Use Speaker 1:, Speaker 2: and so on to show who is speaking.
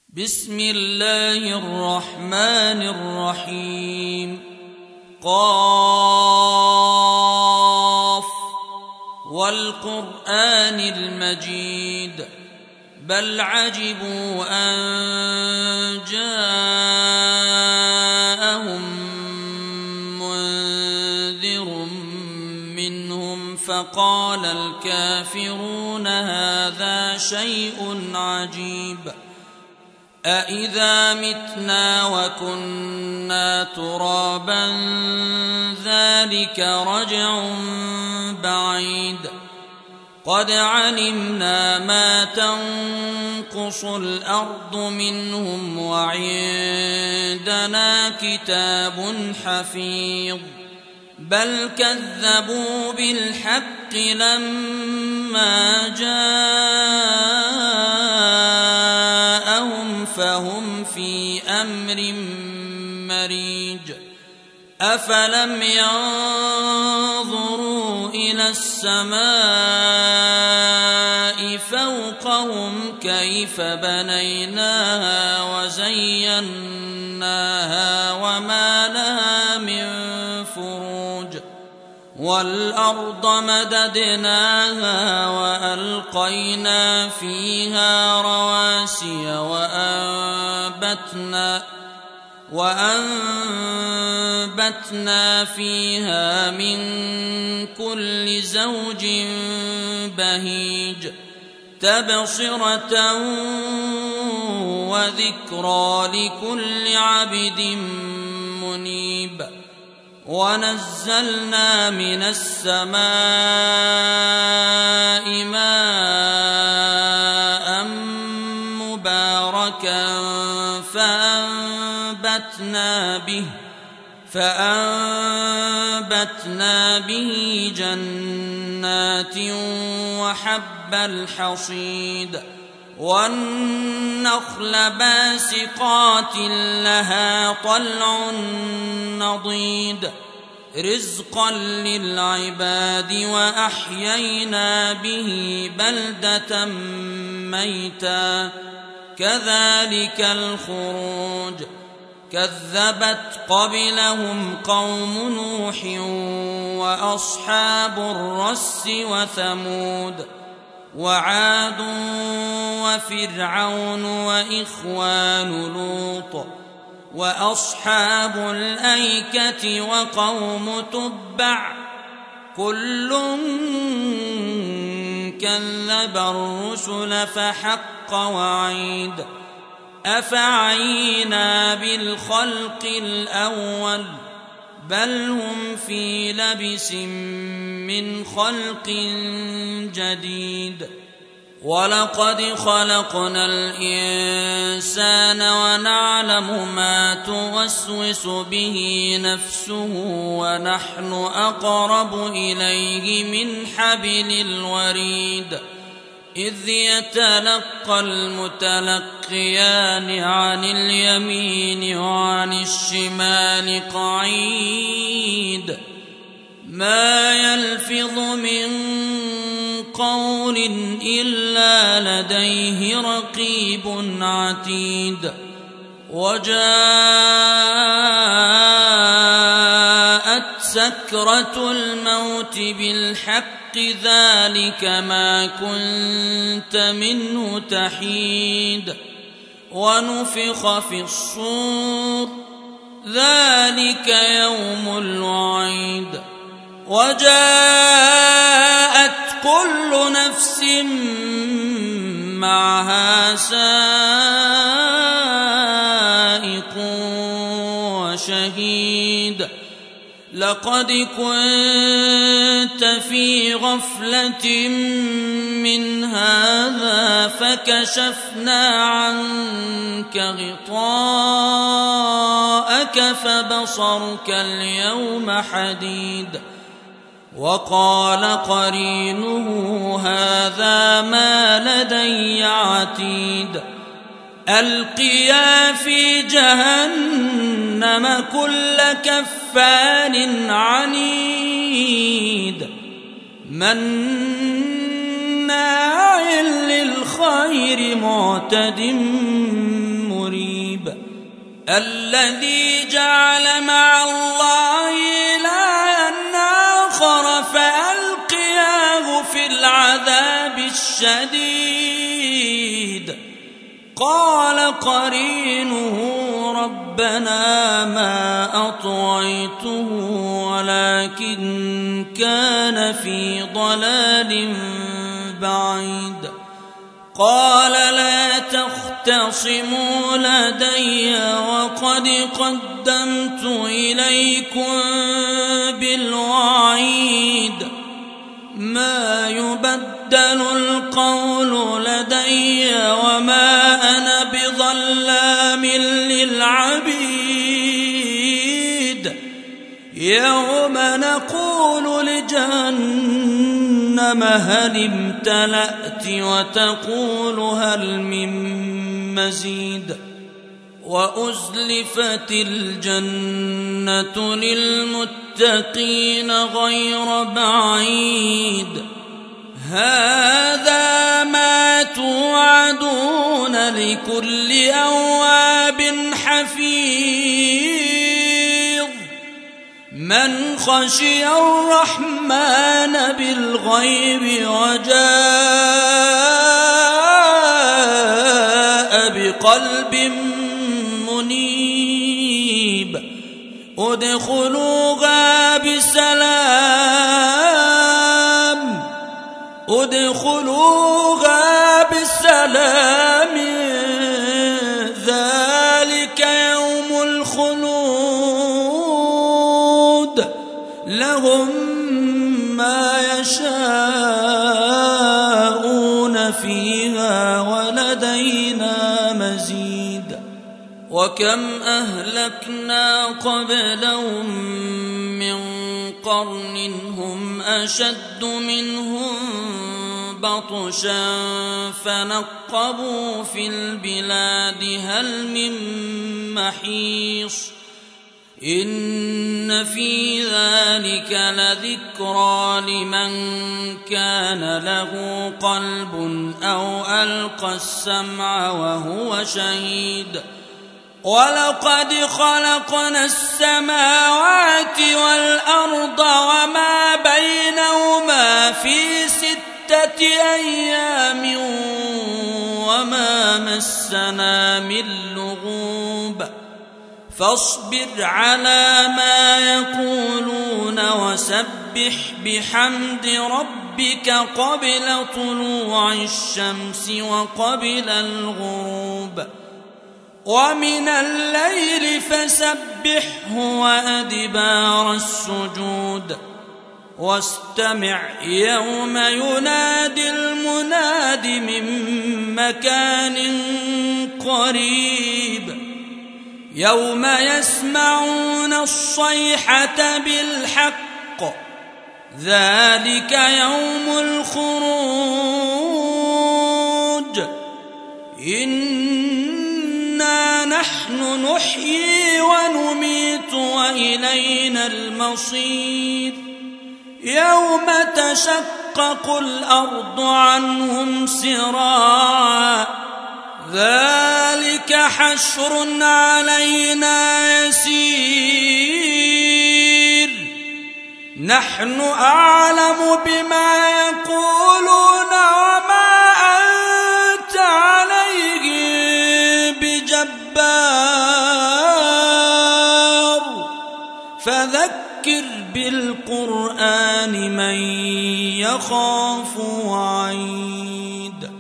Speaker 1: بسم الله الرحمن الرحيم. قاف والقرآن المجيد بل عجبوا أن جاءهم منذر منهم فقال الكافرون هذا شيء عجيب أإذا متنا وكنا ترابا ذلك رجع بعيد قد علمنا ما تنقص الأرض منهم وعندنا كتاب حفيظ بل كذبوا بالحق لما جاءهم فهم في أمر مريج أفلم ينظروا إلى السماء فوقهم كيف بنيناها وزيناها وما لها من فروج والأرض مددناها وألقينا فيها رواسي وأنبتنا فيها من كل زوج بهيج تبصرة وذكرى لكل عبد منيب ونزلنا من السماء ماء مباركا فأنبتنا به جنات وحب الحصيد والنخل باسقات لها طلع نضيد رزقا للعباد وأحيينا به بلدة ميتا كذلك الخروج كذبت قبلهم قوم نوح وأصحاب الرس وثمود وعاد وفرعون وإخوان لوط وأصحاب الأيكة وقوم تبع كل كذب الرسل فحق وعيد أفعينا بالخلق الأول بل هم في لبس من خلق جديد ولقد خلقنا الإنسان ونعلم ما توسوس به نفسه ونحن أقرب إليه من حبل الوريد إذ يتلقى المتلقيان عن اليمين وعن الشمال قعيد ما يلفظ من قول إلا لديه رقيب عتيد وجاءت سكرة الموت بالحق ذلك ما كنت منه تحيد ونفخ في الصور ذلك يوم الوعيد وجاءت كل نفس معها سائق وشهيد لقد كنت في غفلة من هذا فكشفنا عنك غطاءك فبصرك اليوم حديد وقال قرينه هذا ما لدي عتيد ألقيا في جهنم كل كفار عنيد مناع مناع للخير معتد مريب الذي جعل مع الله إلها آخر فألقياه في العذاب الشديد قال قرينه ربنا ما أطغيته ولكن كان في ضلال بعيد قال لا تختصموا لدي وقد قدمت إليكم بالوعيد ما يبدل القول لدي وما أنا بظلام للعبيد يوم نقول لجهنم هل امتلأت وتقول هل من مزيد وأزلفت الجنة للمتقين غير بعيد هذا ما توعدون لكل أواب حفيظ من خشي الرحمن بالغيب وجاء بقلب منيب ادخلوها بسلام ذلك يوم الخلود لهم ما يشاءون فيها ولدينا مزيد وكم أهلكنا قبلهم من قرن هم أشد منهم بطشا فنقبوا في البلاد هل من محيص إن في ذلك لذكرى لمن كان له قلب أو ألقى السمع وهو شهيد ولقد خلقنا السماوات والأرض وما بينهما في 6 أيام وما مسنا من لغوب فاصبر على ما يقولون وسبح بحمد ربك قبل طلوع الشمس وقبل الغروب ومن الليل فسبحه وأدبار السجود واستمع يوم ينادي المناد من مكان قريب يوم يسمعون الصيحة بالحق ذلك يوم الخروج إنا نحن نحيي ونميت وإلينا المصير يوم تشقق الأرض عنهم سراعا ذلك حشر علينا يسير نحن أعلم بما يقولون وما أنت عليهم بجبار فذكر بالقرآن من يخاف وعيد